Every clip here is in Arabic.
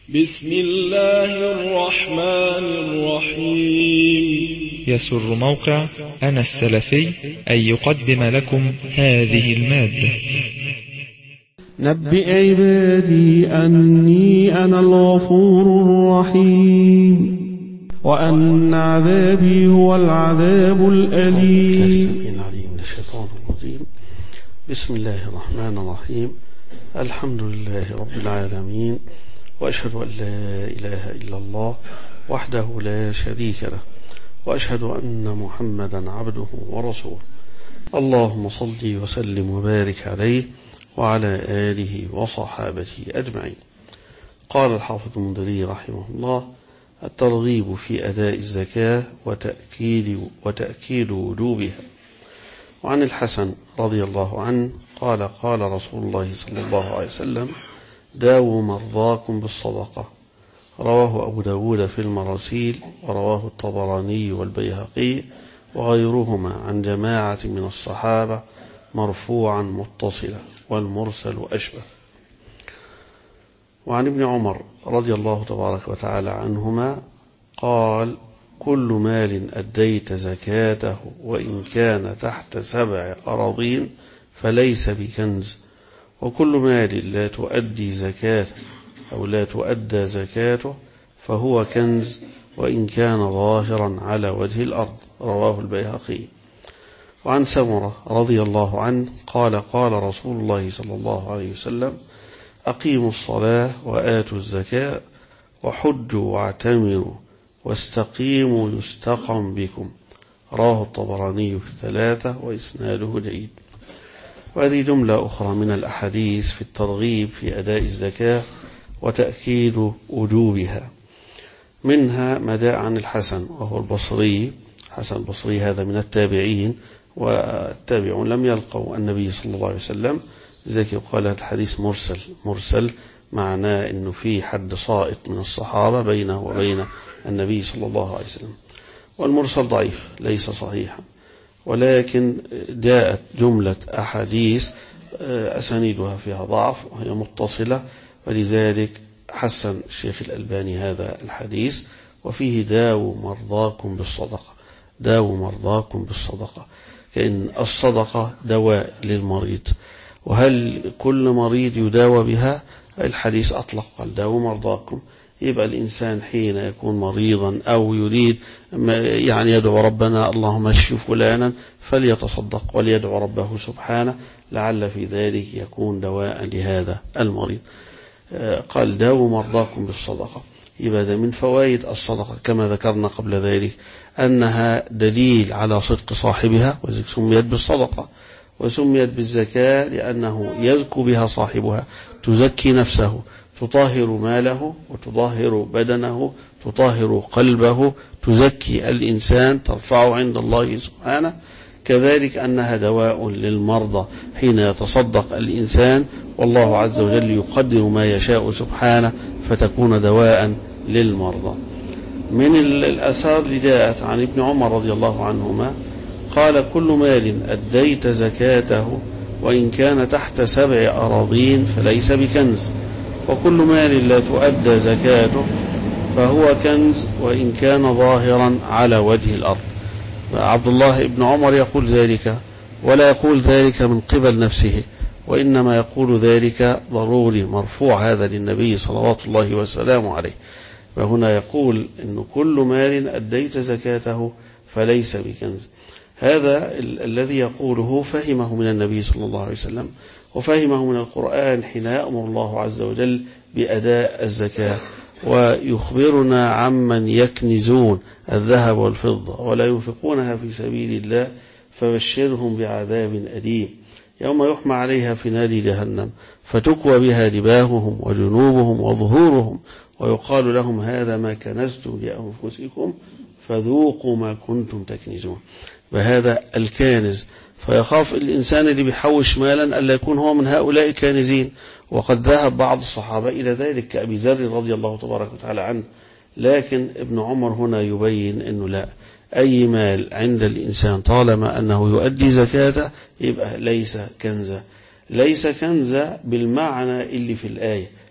بسم الله الرحمن الرحيم. يسر موقع أنا السلفي أن يقدم لكم هذه المادة. نبئ عبادي أني أنا الغفور الرحيم وأن عذابي هو العذاب الأليم. السميع العليم من الشيطان الرجيم. بسم الله الرحمن الرحيم. الحمد لله رب العالمين، وأشهد أن لا إله إلا الله وحده لا شريك له، وأشهد أن محمدا عبده ورسوله. اللهم صل وسلم وبارك عليه وعلى آله وصحابته أجمعين. قال الحافظ المنذري رحمه الله: الترغيب في أداء الزكاة وتأكيد وجوبها. وعن الحسن رضي الله عنه قال: قال رسول الله صلى الله عليه وسلم: داووا مرضاكم بالصدقة. رواه أبو داود في المراسيل، ورواه الطبراني والبيهقي وغيرهما عن جماعة من الصحابة مرفوعا متصلا، والمرسل أشبه. وعن ابن عمر رضي الله تبارك وتعالى عنهما قال: كل مال أديت زكاته وإن كان تحت 7 أراضين فليس بكنز، وكل مال لا تؤدي زكاته أو لا تؤدى زكاته فهو كنز وإن كان ظاهرا على وجه الأرض. رواه البيهقي. وعن سمرة رضي الله عنه قال: قال رسول الله صلى الله عليه وسلم: أقيموا الصلاة وآتوا الزكاة وحجوا واعتمروا واستقيموا يستقم بكم. رواه الطبراني في 3 وإسناده جيد. وهذه جملة أخرى من الأحاديث في الترغيب في أداء الزكاة وتأكيد وجوبها. منها ما جاء عن الحسن وهو البصري. حسن البصري هذا من التابعين، والتابعون لم يلقوا النبي صلى الله عليه وسلم، لذلك يقال الحديث مرسل معناه أنه في حد ساقط من الصحابة بينه وبين النبي صلى الله عليه وسلم. والمرسل ضعيف ليس صحيحا، ولكن جاءت جملة أحاديث أسانيدها فيها ضعف وهي متصلة، ولذلك حسن الشيخ الألباني هذا الحديث. وفيه: داووا مرضاكم بالصدقة. داووا مرضاكم بالصدقة، كأن الصدقة دواء للمريض. وهل كل مريض يداوى بها؟ الحديث أطلق قال: داووا مرضاكم. يبقى الإنسان حين يكون مريضا أو يريد يعني يدعو ربنا: اللهم اشف فلانا، فليتصدق وليدعو ربه سبحانه لعل في ذلك يكون دواء لهذا المريض. قال: داووا مرضاكم بالصدقة. يبقى ده من فوائد الصدقة كما ذكرنا قبل ذلك أنها دليل على صدق صاحبها، وذلك سميت بالصدقة. وسميت بالزكاة لأنه يزكو بها صاحبها، تزكي نفسه، تطهر ماله وتطهر بدنه، تطهر قلبه، تزكي الإنسان، ترفعه عند الله سبحانه. كذلك أنها دواء للمرضى حين يتصدق الإنسان، والله عز وجل يقدر ما يشاء سبحانه فتكون دواء للمرضى. من الآثار اللي جاءت عن ابن عمر رضي الله عنهما قال: كل مال أديت زكاته وإن كان تحت 7 أراضين فليس بكنز، وكل مال لا تؤدى زكاته فهو كنز وإن كان ظاهرا على وجه الأرض. عبد الله بن عمر يقول ذلك، ولا يقول ذلك من قبل نفسه، وإنما يقول ذلك ضروري مرفوع هذا للنبي صلوات الله وسلامه عليه. وهنا يقول إن كل مال أديت زكاته فليس بكنز. هذا الذي يقوله فهمه من النبي صلى الله عليه وسلم، وفهمه من القرآن حين يأمر الله عز وجل بأداء الزكاة، ويخبرنا عمن يكنزون الذهب والفضة ولا ينفقونها في سبيل الله فبشرهم بعذاب أليم يوم يحمى عليها في نار جهنم فتكوى بها جباههم وجنوبهم وظهورهم ويقال لهم: هذا ما كنزتم لأنفسكم فذوقوا ما كنتم تكنزون. بهذا الكانز، فيخاف الإنسان اللي بيحوش مالا ألا يكون هو من هؤلاء الكانزين. وقد ذهب بعض الصحابة إلى ذلك كأبي ذر رضي الله تبارك وتعالى عنه، لكن ابن عمر هنا يبين أنه لا، أي مال عند الإنسان طالما أنه يؤدي زكاته يبقى ليس كنزا. ليس كنزا بالمعنى اللي في الآية،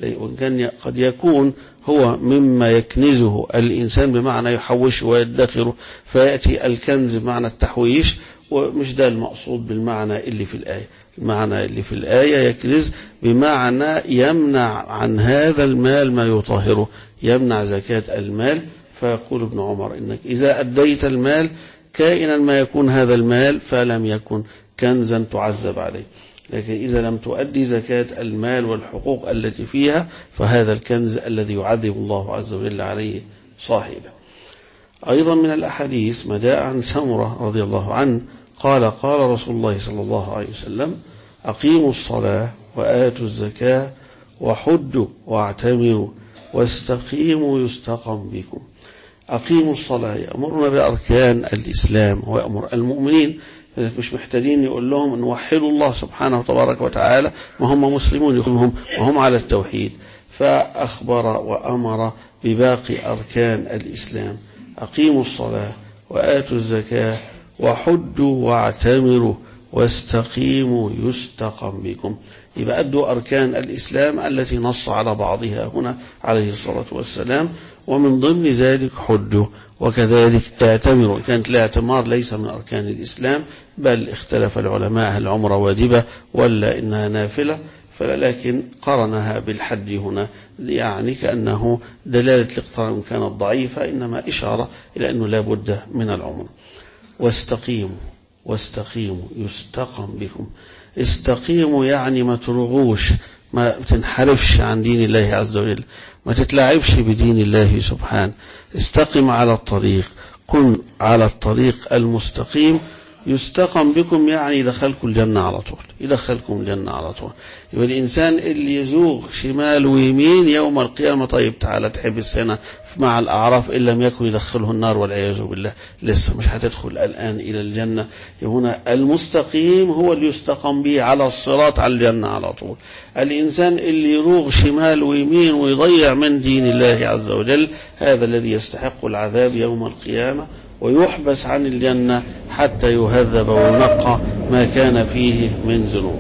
وإن كان قد يكون هو مما يكنزه الإنسان بمعنى يحوشه ويدخره، فيأتي الكنز بمعنى التحويش، ومش ده المقصود بالمعنى اللي في الآية. المعنى اللي في الآية يكنز بمعنى يمنع عن هذا المال ما يطهره، يمنع زكاة المال. فيقول ابن عمر إنك إذا أديت المال كائنا ما يكون هذا المال فلم يكن كنزا تعذب عليه، لكن إذا لم تؤدي زكاة المال والحقوق التي فيها فهذا الكنز الذي يعذب الله عز وجل عليه صاحبه. أيضا من الأحاديث ما جاء عن سمرة رضي الله عنه قال قال رسول الله صلى الله عليه وسلم: أقيموا الصلاة وآتوا الزكاة وحدوا واعتمروا واستقيموا يستقم بكم. أقيموا الصلاة يأمرنا بأركان الإسلام ويأمر المؤمنين، مش محتاجين يقول لهم أن وحدوا الله سبحانه وتبارك وتعالى، ما هم مسلمون يقولهم وهم على التوحيد. فأخبر وأمر بباقي أركان الإسلام: أقيموا الصلاة وآتوا الزكاة وحدوا واعتمروا واستقيموا يستقم بكم. يبقى أدوا أركان الإسلام التي نص على بعضها هنا عليه الصلاة والسلام، ومن ضمن ذلك حدوا، وكذلك اعتمروا. كانت الاعتمار ليس من أركان الإسلام، بل اختلف العلماء هل العمرة واجبة ولا إنها نافلة، لكن قرنها بالحج هنا، يعني كأنه دلالة الاقتران كانت ضعيفة، إنما إشارة إلى أنه لا بد من العمرة. واستقيموا يستقم بكم. استقيموا يعني ما ترغوش، ما تنحرفش عن دين الله عز وجل، ما تتلاعبش بدين الله سبحانه. استقم على الطريق، كن على الطريق المستقيم. يستقم بكم يعني يدخلكم الجنة على طول، يدخلكم الجنة على طول. يبقى الإنسان اللي يزوغ شمال ويمين يوم القيامة، طيب تعالى تحبس هنا مع الأعراف إن لم يكن يدخله النار والعياذ بالله، لسه مش هتدخل الآن إلى الجنة. هنا المستقيم هو اللي يستقم به على الصراط على الجنة على طول. الإنسان اللي يروغ شمال ويمين ويضيع من دين الله عز وجل، هذا الذي يستحق العذاب يوم القيامة، ويحبس عن الجنة حتى يهذب وينقى ما كان فيه من ذنوب.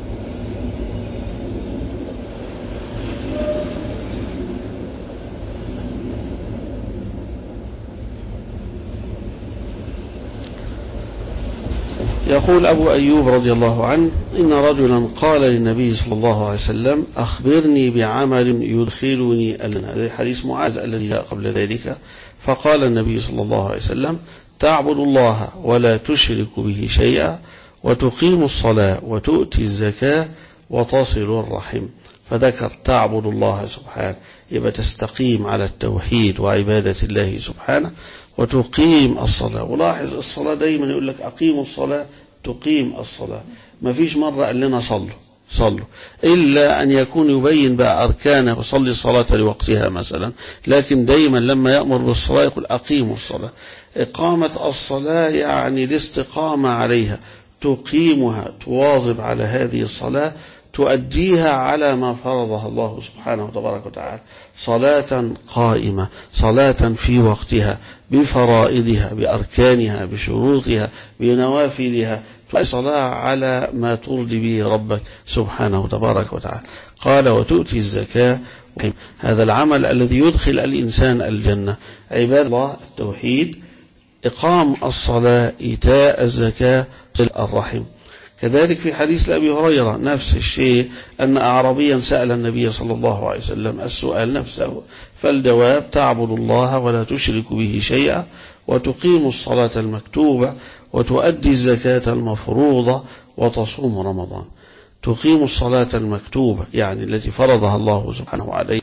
يقول أبو أيوب رضي الله عنه: إن رجلا قال للنبي صلى الله عليه وسلم: أخبرني بعمل يدخلني الجنة. هذا حديث معاذ الذي جاء قبل ذلك. فقال النبي صلى الله عليه وسلم: تعبد الله ولا تشرك به شيئا وتقيم الصلاة وتؤتي الزكاة وتصل الرحم. فذكر تعبد الله سبحانه، يبقى تستقيم على التوحيد وعبادة الله سبحانه، وتقيم الصلاة. ولاحظ الصلاة دايما يقول لك أقيموا الصلاة، تقيم الصلاة. ما فيش مرة قال لنا صلوا، إلا أن يكون يبين بقى أركانه وصلي الصلاة لوقتها مثلا، لكن دايما لما يأمر بالصلاة يقول أقيموا الصلاة. إقامة الصلاة يعني الاستقامة عليها، تقيمها، تواظب على هذه الصلاة، تؤديها على ما فرضها الله سبحانه وتبارك وتعالى، صلاة قائمة، صلاة في وقتها، بفرائضها، بأركانها، بشروطها، بنوافلها، صلاة على ما ترضي به ربك سبحانه وتبارك وتعالى. قال: وتؤتي الزكاة. هذا العمل الذي يدخل الإنسان الجنة، عباد الله، التوحيد، إقام الصلاة، إيتاء الزكاة، صلة الرحم. كذلك في حديث لأبي هريرة نفس الشيء، أن أعرابيا سأل النبي صلى الله عليه وسلم السؤال نفسه، فالجواب: تعبد الله ولا تشرك به شيئا وتقيم الصلاة المكتوبة وتؤدي الزكاة المفروضة وتصوم رمضان. تقيم الصلاة المكتوبة يعني التي فرضها الله سبحانه عليه،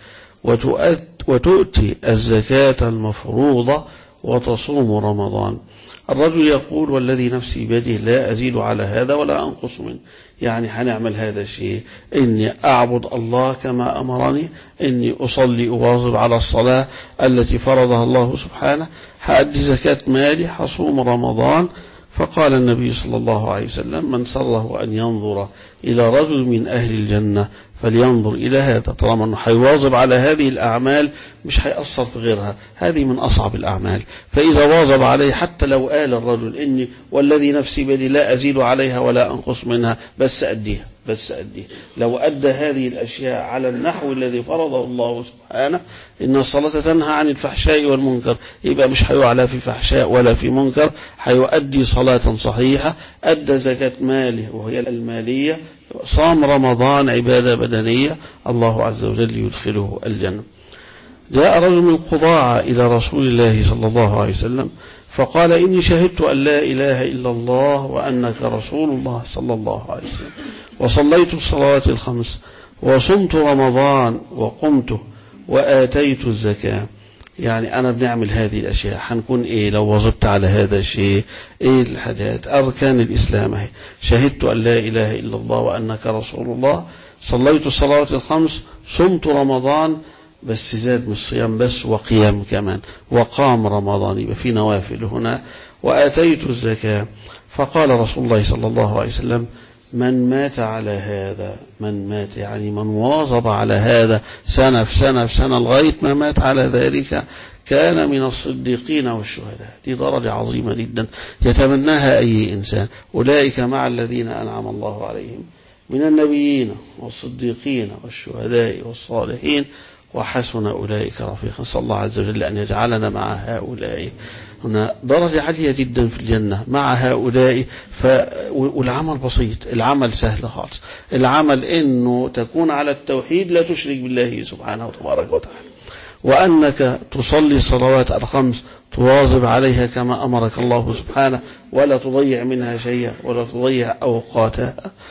وتؤتي الزكاة المفروضة وتصوم رمضان. الرجل يقول: والذي نفسي بيده لا أزيد على هذا ولا أنقص منه. يعني هنعمل هذا الشيء، إني أعبد الله كما أمرني، إني أصلي أواظب على الصلاة التي فرضها الله سبحانه، هأدي زكاة مالي، هصوم رمضان. فقال النبي صلى الله عليه وسلم: من سره أن ينظر إلى رجل من أهل الجنة فلينظر إلى هذا. طالما أنه هيواظب على هذه الأعمال مش هيأثر في غيرها، هذه من أصعب الأعمال. فإذا واظب عليه حتى لو قال الرجل: إني والذي نفسي بيدي لا أزيد عليها ولا أنقص منها، بس أديها، بس أديه. لو أدى هذه الأشياء على النحو الذي فرضه الله سبحانه، إن الصلاة تنهى عن الفحشاء والمنكر، يبقى مش هيعلى في فحشاء ولا في منكر، هيؤدي صلاة صحيحة، أدى زكاة ماله وهي المالية، صام رمضان عبادة بدنية، الله عز وجل يدخله الجنة. جاء رجل من قضاعة إلى رسول الله صلى الله عليه وسلم فقال: إني شهدت أن لا إله إلا الله وأنك رسول الله صلى الله عليه وسلم، وصليت الصلوات الخمس، وصمت رمضان وقمت، وآتيت الزكاة. يعني أنا بنعمل هذه الأشياء، هنكون إيه لو وظبت على هذا الشيء؟ إيه الحاجات أركان الإسلام؟ هي شهدت أن لا إله إلا الله وأنك رسول الله، صليت الصلوات الخمس، صمت رمضان، بس زاد من الصيام بس وقيام كمان، وقام رمضان، يبقى في نوافل هنا، وآتيت الزكاة. فقال رسول الله صلى الله عليه وسلم: من مات على هذا، من مات يعني من واظب على هذا سنة في سنة في سنة لغاية ما مات على ذلك، كان من الصديقين والشهداء. دي درجة عظيمة جدا يتمناها أي إنسان. أولئك مع الذين أنعم الله عليهم من النبيين والصديقين والشهداء والصالحين وحسن أولئك رفيقا. صلى الله عز وجل أن يجعلنا مع هؤلاء. هنا درجة عالية جدا في الجنة مع هؤلاء. والعمل بسيط، العمل سهل خالص. العمل إنه تكون على التوحيد، لا تشرك بالله سبحانه وتبارك وتعالى، وأنك تصلي الصلوات الخمس، تواظب عليها كما أمرك الله سبحانه، ولا تضيع منها شيئا ولا تضيع أوقاتها.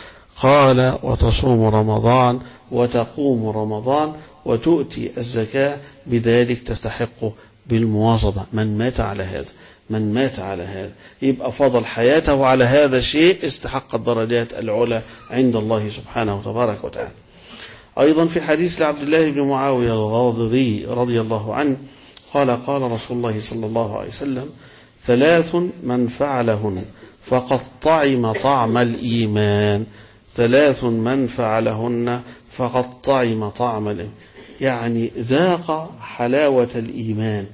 قال: وتصوم رمضان وتقوم رمضان وتؤتي الزكاة، بذلك تستحق بالمواظبة. من مات على هذا، من مات على هذا، يبقى فضل حياته على هذا الشيء، استحق الدرجات العلى عند الله سبحانه وتبارك وتعالى. أيضا في حديث لعبد الله بن معاوية الغاضري رضي الله عنه قال: قال رسول الله صلى الله عليه وسلم: ثلاث من فعلهن فقد طعم طعم الإيمان. ثلاث من فعلهن فقد طعم طعم الإيمان، يعني ذاق حلاوة الإيمان،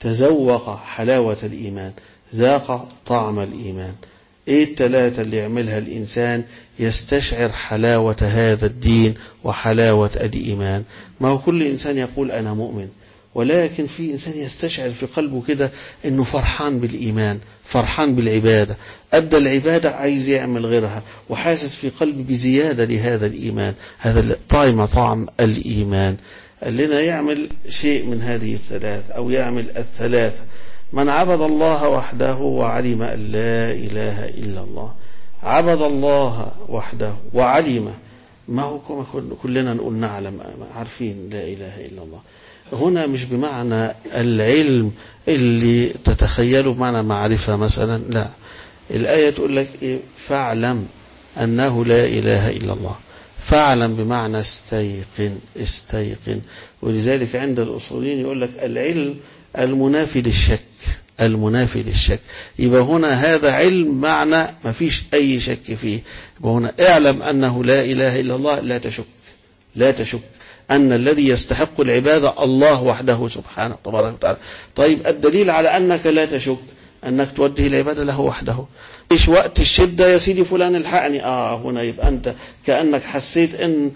تذوق حلاوة الإيمان، ذاق طعم الإيمان. إيه الثلاثة اللي يعملها الإنسان يستشعر حلاوة هذا الدين وحلاوة الإيمان؟ ما هو كل إنسان يقول أنا مؤمن، ولكن في إنسان يستشعر في قلبه كده إنه فرحان بالإيمان، فرحان بالعبادة، أدى العبادة عايز يعمل غيرها، وحاسس في قلبه بزيادة لهذا الإيمان. هذا طعم طعم الإيمان. قال لنا يعمل شيء من هذه الثلاث أو يعمل الثلاثة: من عبد الله وحده وعلم أن لا إله إلا الله. عبد الله وحده وعلم، ما هو كلنا نقول نعلم، عارفين لا إله إلا الله. هنا مش بمعنى العلم اللي تتخيله بمعنى معرفة مثلا، لا. الآية تقول لك إيه؟ فاعلم أنه لا إله إلا الله. فاعلم بمعنى استيقن، استيقن. ولذلك عند الأصوليين يقول لك العلم المنافي للشك، المنافي للشك. يبقى هنا هذا علم معنى ما فيش أي شك فيه. يبقى هنا اعلم أنه لا إله إلا الله، لا تشك، لا تشك أن الذي يستحق العبادة الله وحده سبحانه تبارك وتعالى. طيب الدليل على أنك لا تشك أنك توجه العبادة له وحده. إيش وقت الشدة يا سيدي فلان الحقني، هنا يبقى أنت كأنك حسيت أن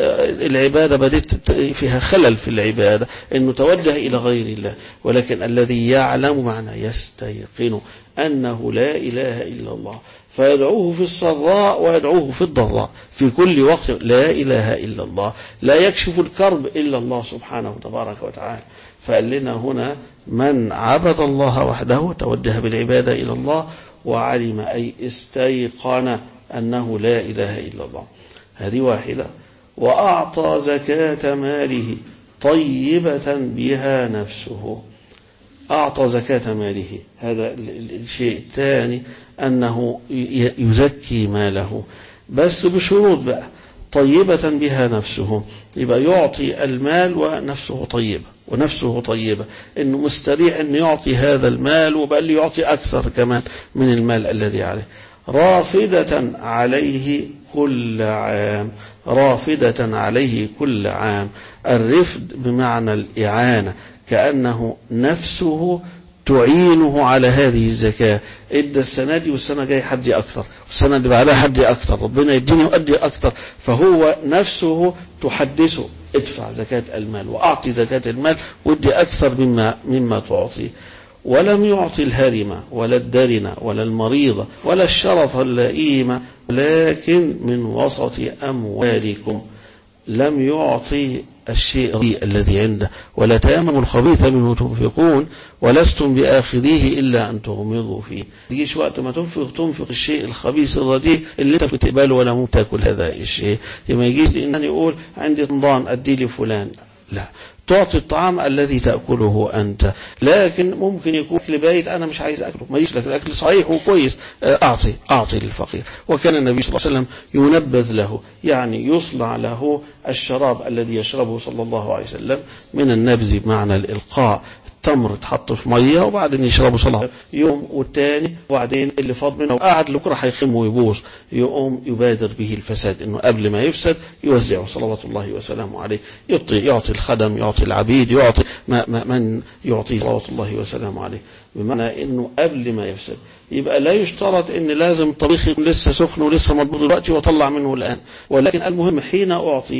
العبادة بدأت فيها خلل في العبادة، أنه توجه إلى غير الله. ولكن الذي يعلم معنى يستيقن أنه لا إله إلا الله، فيدعوه في السراء ويدعوه في الضراء، في كل وقت لا إله إلا الله، لا يكشف الكرب إلا الله سبحانه تبارك وتعالى. فقال لنا هنا من عبد الله وحده، توجه بالعبادة إلى الله، وعلم أي استيقن أنه لا إله إلا الله. هذه واحدة. وأعطى زكاة ماله طيبة بها نفسه. أعطى زكاة ماله، هذا الشيء الثاني، أنه يزكي ماله بس بشروط بقى. طيبة بها نفسه، يبقى يعطي المال ونفسه طيبة، ونفسه طيبة، إنه مستريح إنه يعطي هذا المال، وبقى يعطي أكثر كمان من المال الذي عليه. رافدة عليه كل عام، رافدة عليه كل عام. الرفد بمعنى الإعانة، كأنه نفسه تعينه على هذه الزكاة. ادى السنة دي والسنة جاي حدي أكثر، والسنة اللي بعدها حدي أكثر، ربنا يديني وأدي أكثر، فهو نفسه تحدثه ادفع زكاة المال وأعطي زكاة المال ودي أكثر مما تعطي. ولم يعطي الهرمة ولا الدرنة ولا المريضة ولا الشرف اللئيم، لكن من وسط أموالكم. لم يعطي الشيء الذي عنده. ولا تيمموا الخبيث منه تنفقون ولستم بآخذيه إلا أن تغمضوا فيه. تجيش وقت ما تنفق الشيء الخبيث الرديء اللي انت بتقبله ولا متاكل هذا الشيء. ما يجيش لإنسان يقول عندي رمضان أدي لي فلان، لا، تعطي الطعام الذي تأكله أنت. لكن ممكن يكون أكل بايت أنا مش عايز أكله، ما يجيش لك الأكل صحيح وكويس، أعطي للفقير. وكان النبي صلى الله عليه وسلم ينبذ له، يعني يصنع له الشراب الذي يشربه صلى الله عليه وسلم من النبذ بمعنى الإلقاء. التمر تحط في ميه وبعدين يشربه صلاة يوم والتاني، وبعدين اللي فاض منه قاعد لكره هيخم ويبوظ، يقوم يبادر به الفساد، انه قبل ما يفسد يوزعه صلوات الله وسلامه عليه. يعطي الخدم، يعطي العبيد، يعطي من يعطيه صلوات الله وسلامه عليه، بمعنى انه قبل ما يفسد. يبقى لا يشترط ان لازم الطبيخ يكون لسه سخن ولسه مضبوط دلوقتي واطلع منه الان، ولكن المهم حين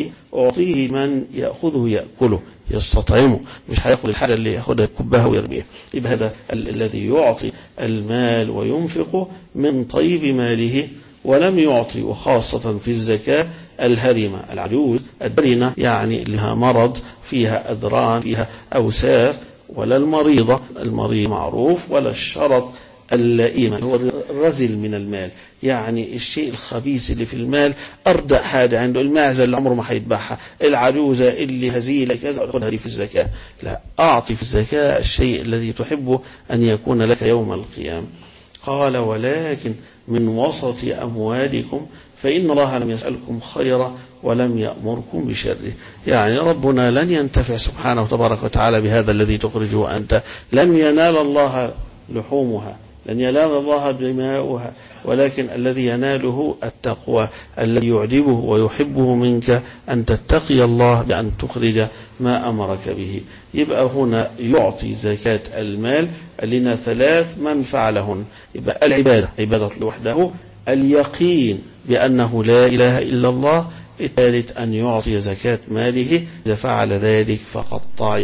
اعطيه من ياخذه ياكله يستطعمه، مش هياخد الحاجه اللي ياخدها يكبها ويرميها. يبقى هذا الذي يعطي المال وينفقه من طيب ماله. ولم يعطي، وخاصه في الزكاه، الهرمه العجوز الدرنه، يعني لها مرض، فيها اذران، فيها اوساخ، ولا المريضه، المريض معروف، ولا الشرط اللئيم هو الرذل من المال، يعني الشيء الخبيث اللي في المال، أردأ حاجة عنده، المعزة اللي عمره ما هيذبحها، العجوزة اللي هزيلة كذا، أخذها لي في الزكاة. لا، أعطي في الزكاة الشيء الذي تحب أن يكون لك يوم القيامة. قال ولكن من وسط أموالكم فإن الله لم يسألكم خيرا ولم يأمركم بشره. يعني ربنا لن ينتفع سبحانه وتبارك وتعالى بهذا الذي تخرجه أنت. لن ينال الله لحومها، لن ينال الله دماؤها، ولكن الذي يناله التقوى الذي يعجبه ويحبه منك أن تتقي الله بأن تخرج ما أمرك به. يبقى هنا يعطي زكاة المال لنا 3 منفعة لهن. يبقى العبادة، عبادة لوحده، اليقين بأنه لا إله إلا الله، الثالث أن يعطي زكاة ماله، إذا فعل ذلك فقد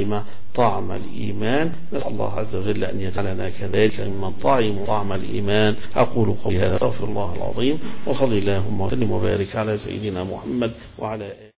طعم الإيمان. نسأل الله عز وجل أن يجعلنا كذلك ممن طعموا طعم الإيمان. أقول قولي هذا، أستغفر الله العظيم، وصلي اللهم وسلم وبارك على سيدنا محمد وعلى آله.